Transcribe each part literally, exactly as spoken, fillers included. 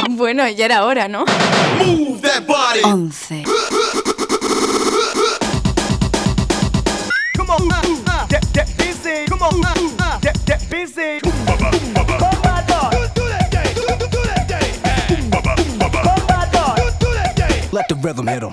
Bueno, ya era hora, ¿no? Move that body. once. Come on, uh, uh, get, get busy. Come on, uh, uh, get, get busy. Let the rhythm hit 'em.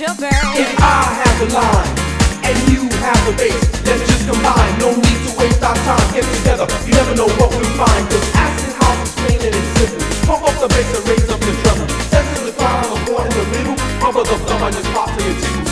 your brain. If I have the line and you have the bass, let's just combine. No need to waste our time. Get together, you never know what we find. Cause acid house is plain and it's simple. Pump up the bass and raise up the treble. Set to the ground on the floor in the middle. Bubble the thumb and just pop to your tickles.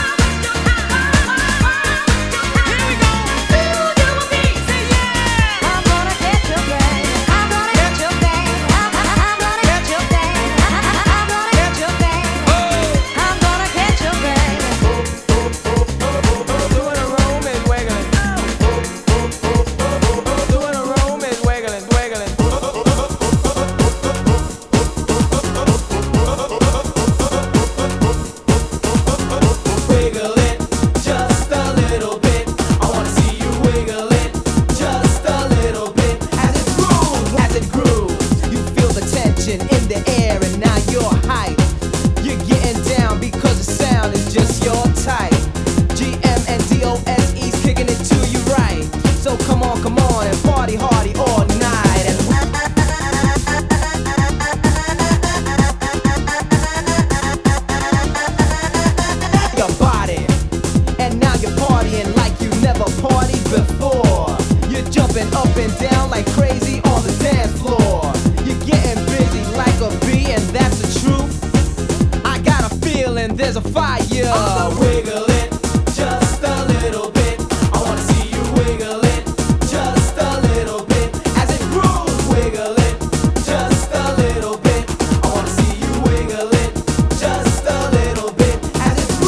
There's a fire. Oh, wiggle it just a little bit. I wanna see you wiggle it just a little bit. As it grooves, wiggle it just a little bit. I wanna see you wiggle it just a little bit. As it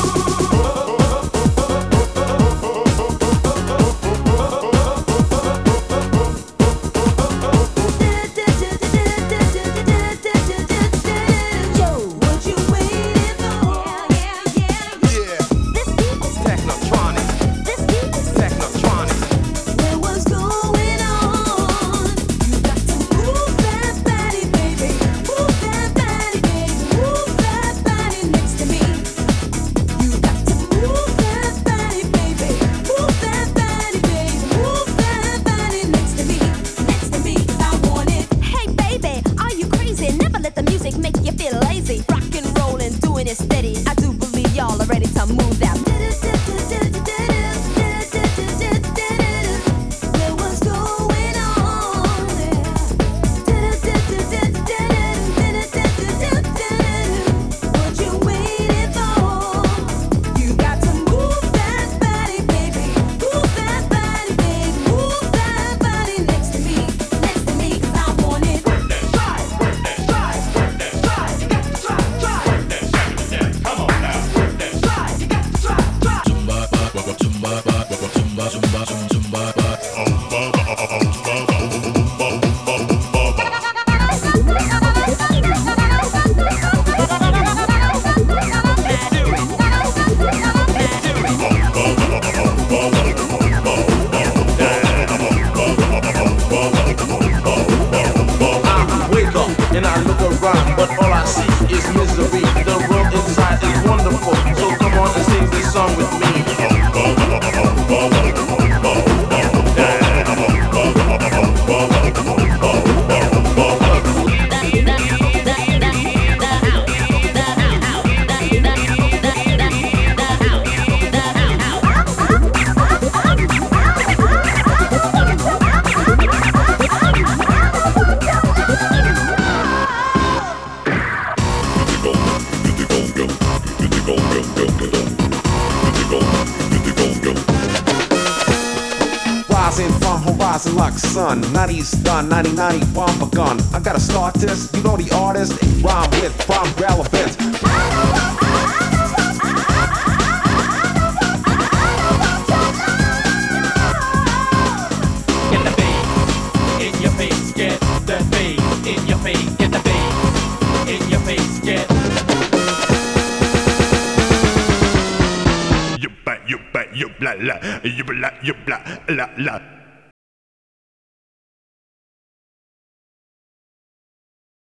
Yo, what you waiting for? Make you feel lazy, rock and roll and doing it steady. I do believe y'all are ready to move that. Well, what's going on there? What you waiting for? You got to move that body, baby. Move that body, baby. Move that body next to me, next to me, 'cause I want it. And I look around, but all I see is misery. The world inside is wonderful, so come on and sing this song with me. Rising from horizon like sun, nineties done, ninety ninety bomb begun. I gotta start this, you know the artist, rhyme with prime relevant. get the bass in your face, get the bass in your face, get the bass in your face, get. You blah, you blah, you blah, la, you blah, you blah, la, la.